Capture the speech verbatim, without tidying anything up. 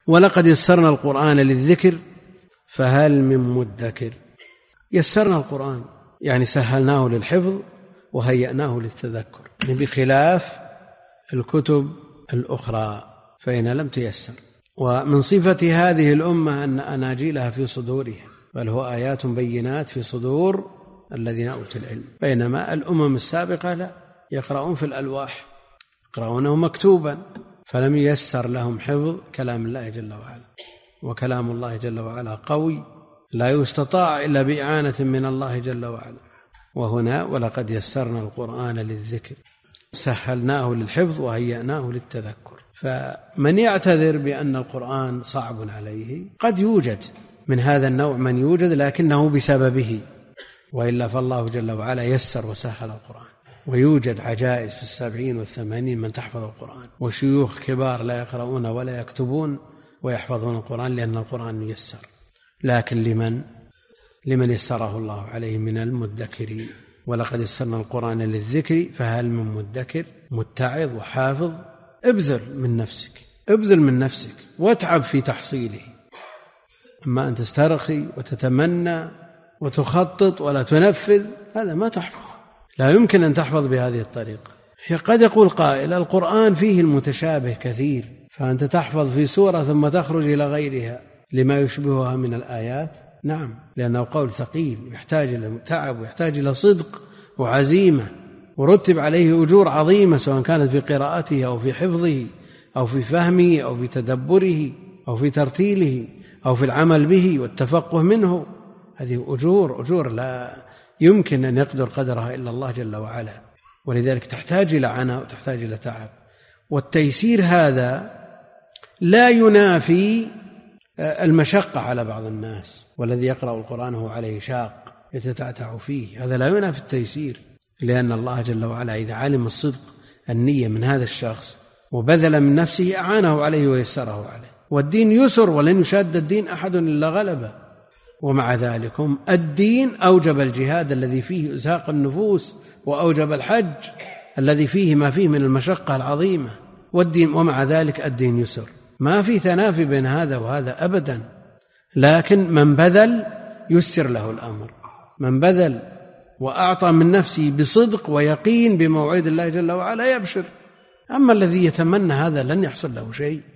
ولقد يسرنا القرآن للذكر فهل من مدكر. يسرنا القرآن يعني سهلناه للحفظ وهيأناه للتذكر، بخلاف الكتب الأخرى فإن لم تيسر. ومن صفة هذه الأمة أن أناجيلها في صدورها، بل هو آيات بينات في صدور الذين أوتوا العلم، بينما الأمم السابقة لا، يقرؤون في الألواح، يقرؤونه مكتوبا، فلم ييسر لهم حفظ كلام الله جل وعلا. وكلام الله جل وعلا قوي لا يستطاع إلا بإعانة من الله جل وعلا. وهنا ولقد يسرنا القرآن للذكر سهلناه للحفظ وهيأناه للتذكر. فمن يعتذر بأن القرآن صعب عليه، قد يوجد من هذا النوع من يوجد لكنه بسببه، وإلا فالله جل وعلا يسر وسهل القرآن. ويوجد عجائز في السبعين والثمانين من تحفظ القرآن، وشيوخ كبار لا يقرؤون ولا يكتبون ويحفظون القرآن لأن القرآن ييسر. لكن لمن لمن يسره الله عليه من المدكرين. ولقد يسرنا القرآن للذكر فهل من مدكر. متعظ وحافظ، ابذل من نفسك، ابذل من نفسك واتعب في تحصيله. أما أن تسترخي وتتمنى وتخطط ولا تنفذ، هذا ما تحفظ، لا يمكن أن تحفظ بهذه الطريقة. قد يقول قائل القرآن فيه المتشابه كثير، فأنت تحفظ في سورة ثم تخرج إلى غيرها لما يشبهها من الآيات. نعم، لأنه قول ثقيل يحتاج إلى تعب ويحتاج إلى صدق وعزيمة، ورتب عليه أجور عظيمة سواء كانت في قراءته أو في حفظه أو في فهمه أو في تدبره أو في ترتيله أو في العمل به والتفقه منه. هذه أجور أجور لا يمكن أن يقدر قدرها إلا الله جل وعلا، ولذلك تحتاج إلى عناء وتحتاج إلى تعب. والتيسير هذا لا ينافي المشقة على بعض الناس، والذي يقرأ القرآن هو عليه شاق يتتعتع فيه، هذا لا ينافي التيسير، لأن الله جل وعلا إذا علم الصدق النية من هذا الشخص وبذل من نفسه أعانه عليه ويسره عليه. والدين يسر ولن يشاد الدين أحد إلا غلبه. ومع ذلك الدين أوجب الجهاد الذي فيه إزهاق النفوس، وأوجب الحج الذي فيه ما فيه من المشقة العظيمة، والدين ومع ذلك الدين يسر، ما في تنافي بين هذا وهذا أبدا. لكن من بذل يسر له الأمر، من بذل وأعطى من نفسه بصدق ويقين بموعد الله جل وعلا يبشر. أما الذي يتمنى هذا لن يحصل له شيء.